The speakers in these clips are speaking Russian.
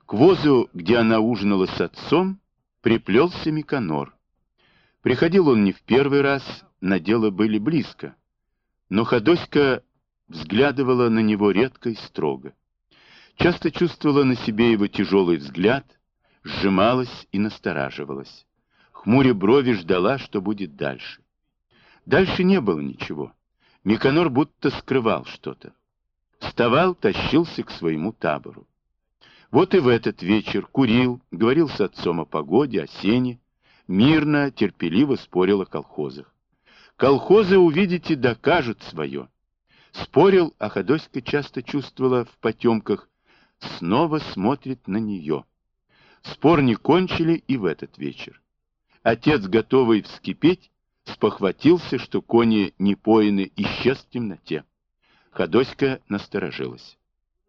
К возу, где она ужинала с отцом, приплелся Миконор. Приходил он не в первый раз, на дело были близко, но Ходоська взглядывала на него редко и строго. Часто чувствовала на себе его тяжелый взгляд, сжималась и настораживалась. Хмуря брови ждала, что будет дальше. Дальше не было ничего. Миконор будто скрывал что-то. Вставал, тащился к своему табору. Вот и в этот вечер курил, говорил с отцом о погоде, о сене, мирно, терпеливо спорил о колхозах. Колхозы, увидите, докажут свое. Спорил, а Ходоська часто чувствовала в потемках, снова смотрит на нее. Спор не кончили и в этот вечер. Отец, готовый вскипеть, спохватился, что кони не поины, исчез в темноте. Ходоська насторожилась.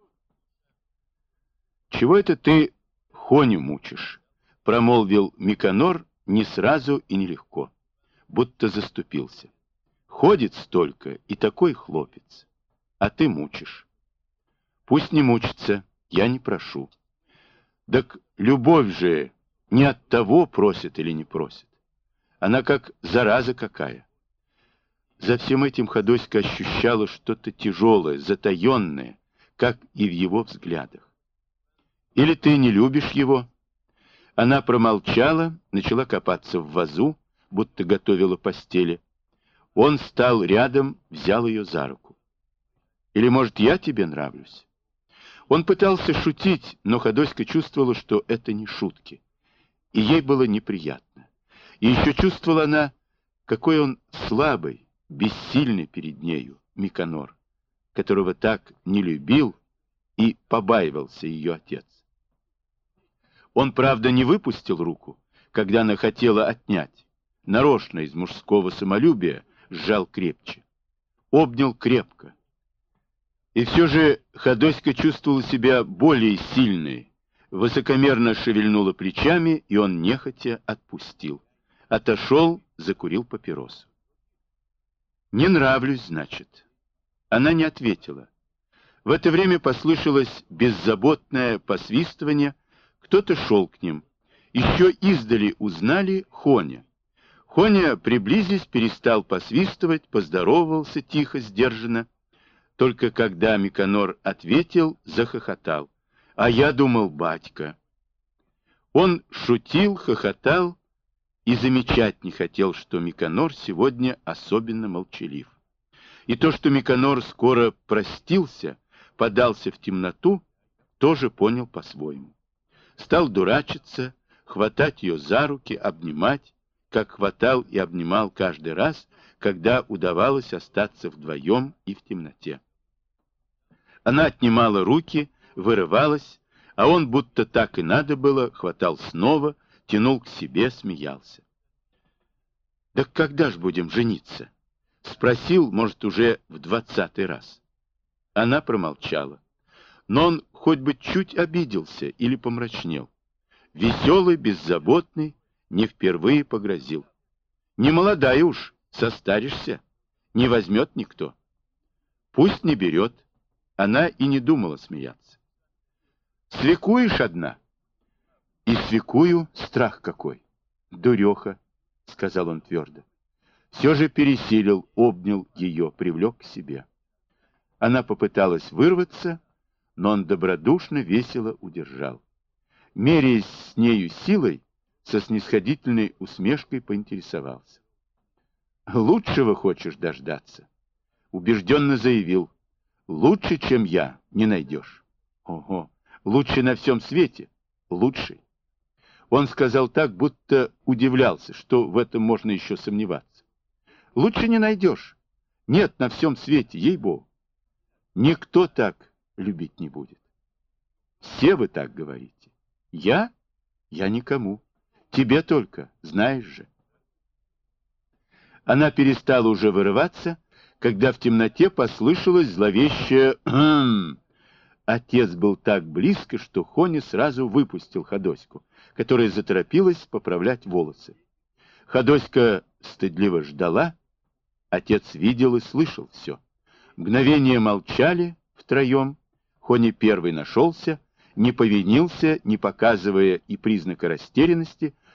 «Чего это ты Хоню мучишь?» — промолвил Миконор не сразу и нелегко, будто заступился. «Ходит столько и такой хлопец, а ты мучишь». «Пусть не мучится, я не прошу». «Так любовь же не от того, просит или не просит. Она как зараза какая». За всем этим Ходоська ощущала что-то тяжелое, затаенное, как и в его взглядах. «Или ты не любишь его?» Она промолчала, начала копаться в вазу, будто готовила постели. Он стал рядом, взял ее за руку. «Или, может, я тебе нравлюсь?» Он пытался шутить, но Ходоська чувствовала, что это не шутки. И ей было неприятно. И еще чувствовала она, какой он слабый, бессильный перед нею, Миконор, которого так не любил и побаивался ее отец. Он, правда, не выпустил руку, когда она хотела отнять. Нарочно из мужского самолюбия сжал крепче. Обнял крепко. И все же Ходоська чувствовала себя более сильной, высокомерно шевельнула плечами, и он нехотя отпустил. Отошел, закурил папиросу. «Не нравлюсь, значит». Она не ответила. В это время послышалось беззаботное посвистывание. Кто-то шел к ним. Еще издали узнали Хоня. Хоня, приблизясь, перестал посвистывать, поздоровался тихо, сдержанно. Только когда Миконор ответил, захохотал. «А я думал, батька». Он шутил, хохотал и замечать не хотел, что Миконор сегодня особенно молчалив. И то, что Миконор скоро простился, подался в темноту, тоже понял по-своему. Стал дурачиться, хватать ее за руки, обнимать, как хватал и обнимал каждый раз, когда удавалось остаться вдвоем и в темноте. Она отнимала руки, вырывалась, а он, будто так и надо было, хватал снова, тянул к себе, смеялся. «Так когда ж будем жениться?» — спросил, может, уже в 20-й раз. Она промолчала. Но он хоть бы чуть обиделся или помрачнел. Веселый, беззаботный, не впервые погрозил. «Не молодая уж, состаришься, не возьмет никто». «Пусть не берет». Она и не думала смеяться. «Свекуешь одна?» «И свекую страх какой!» «Дуреха», — сказал он твердо. Все же пересилил, обнял ее, привлек к себе. Она попыталась вырваться, но он добродушно, весело удержал. Меряясь с нею силой, со снисходительной усмешкой поинтересовался. «Лучшего хочешь дождаться?» Убежденно заявил. «Лучше, чем я, не найдешь». «Ого, лучше на всем свете, лучший». Он сказал так, будто удивлялся, что в этом можно еще сомневаться. «Лучше не найдешь. Нет на всем свете, ей-богу. Никто так любить не будет. Все вы так говорите. Я? Я никому. Тебе только, знаешь же». Она перестала уже вырываться, когда в темноте послышалось зловещее «Хм». Отец был так близко, что Хоня сразу выпустил Ходоську, которая заторопилась поправлять волосы. Ходоська стыдливо ждала. Отец видел и слышал все. Мгновение молчали втроем. Хоня первый нашелся, не повинился, не показывая и признака растерянности,